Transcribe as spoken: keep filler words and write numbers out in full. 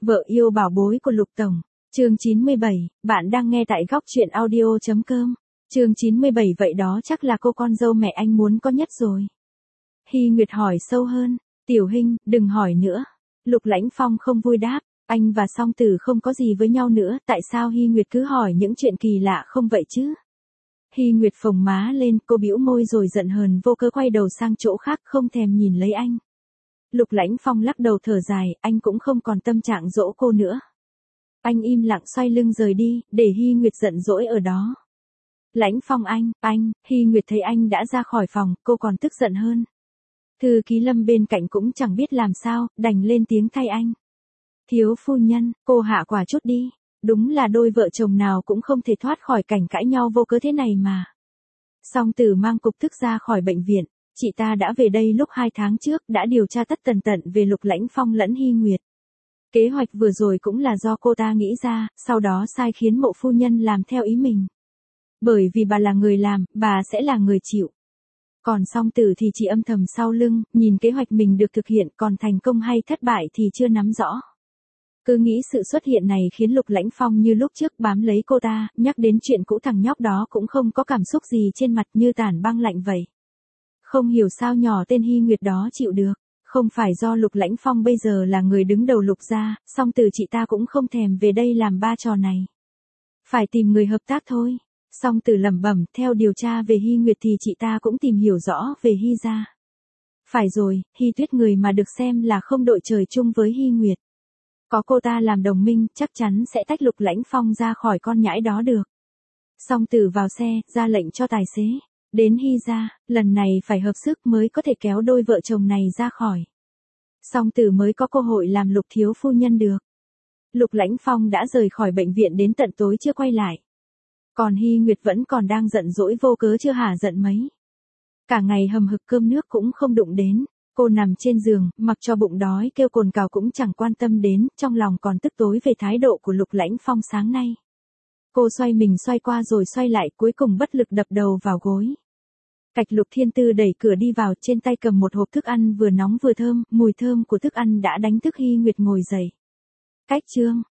Vợ yêu bảo bối của Lục Tổng. Chương chín mươi bảy, bạn đang nghe tại góc truyện audio.com. Chương chín mươi bảy vậy đó chắc là cô con dâu mẹ anh muốn có nhất rồi. Hy Nguyệt hỏi sâu hơn, Tiểu Hinh, đừng hỏi nữa. Lục Lãnh Phong không vui đáp, anh và Song Tử không có gì với nhau nữa, tại sao Hy Nguyệt cứ hỏi những chuyện kỳ lạ không vậy chứ? Hy Nguyệt phồng má lên, cô bĩu môi rồi giận hờn vô cớ quay đầu sang chỗ khác không thèm nhìn lấy anh. Lục Lãnh Phong lắc đầu thở dài, anh cũng không còn tâm trạng dỗ cô nữa. Anh im lặng xoay lưng rời đi, để Hy Nguyệt giận dỗi ở đó. Lãnh Phong anh, anh, Hy Nguyệt thấy anh đã ra khỏi phòng, cô còn tức giận hơn. Thư ký Lâm bên cạnh cũng chẳng biết làm sao, đành lên tiếng thay anh. Thiếu phu nhân, cô hạ quả chút đi, đúng là đôi vợ chồng nào cũng không thể thoát khỏi cảnh cãi nhau vô cớ thế này mà. Song Tử mang cục tức ra khỏi bệnh viện, chị ta đã về đây lúc hai tháng trước, đã điều tra tất tần tận về Lục Lãnh Phong lẫn Hy Nguyệt. Kế hoạch vừa rồi cũng là do cô ta nghĩ ra, sau đó sai khiến Mộ phu nhân làm theo ý mình. Bởi vì bà là người làm, bà sẽ là người chịu. Còn Song Tử thì chỉ âm thầm sau lưng, nhìn kế hoạch mình được thực hiện, còn thành công hay thất bại thì chưa nắm rõ. Cứ nghĩ sự xuất hiện này khiến Lục Lãnh Phong như lúc trước bám lấy cô ta, nhắc đến chuyện cũ thằng nhóc đó cũng không có cảm xúc gì trên mặt, như tản băng lạnh vậy. Không hiểu sao nhỏ tên Hy Nguyệt đó chịu được. Không phải do Lục Lãnh Phong bây giờ là người đứng đầu Lục gia, Song Tử chị ta cũng không thèm về đây làm ba trò này. Phải tìm người hợp tác thôi. Song Tử lẩm bẩm, theo điều tra về Hy Nguyệt thì chị ta cũng tìm hiểu rõ về Hy gia. Phải rồi, Hy Tuyết người mà được xem là không đội trời chung với Hy Nguyệt. Có cô ta làm đồng minh, chắc chắn sẽ tách Lục Lãnh Phong ra khỏi con nhãi đó được. Song Tử vào xe, ra lệnh cho tài xế. Đến Hy gia, lần này phải hợp sức mới có thể kéo đôi vợ chồng này ra khỏi. Song Tử mới có cơ hội làm Lục thiếu phu nhân được. Lục Lãnh Phong đã rời khỏi bệnh viện đến tận tối chưa quay lại. Còn Hy Nguyệt vẫn còn đang giận dỗi vô cớ chưa hả giận mấy. Cả ngày hầm hực cơm nước cũng không đụng đến. Cô nằm trên giường, mặc cho bụng đói kêu cồn cào cũng chẳng quan tâm đến, trong lòng còn tức tối về thái độ của Lục Lãnh Phong sáng nay. Cô xoay mình xoay qua rồi xoay lại, cuối cùng bất lực đập đầu vào gối. Cạch Lục Thiên Tư đẩy cửa đi vào, trên tay cầm một hộp thức ăn vừa nóng vừa thơm, mùi thơm của thức ăn đã đánh thức Hy Nguyệt ngồi dậy. Cách chương,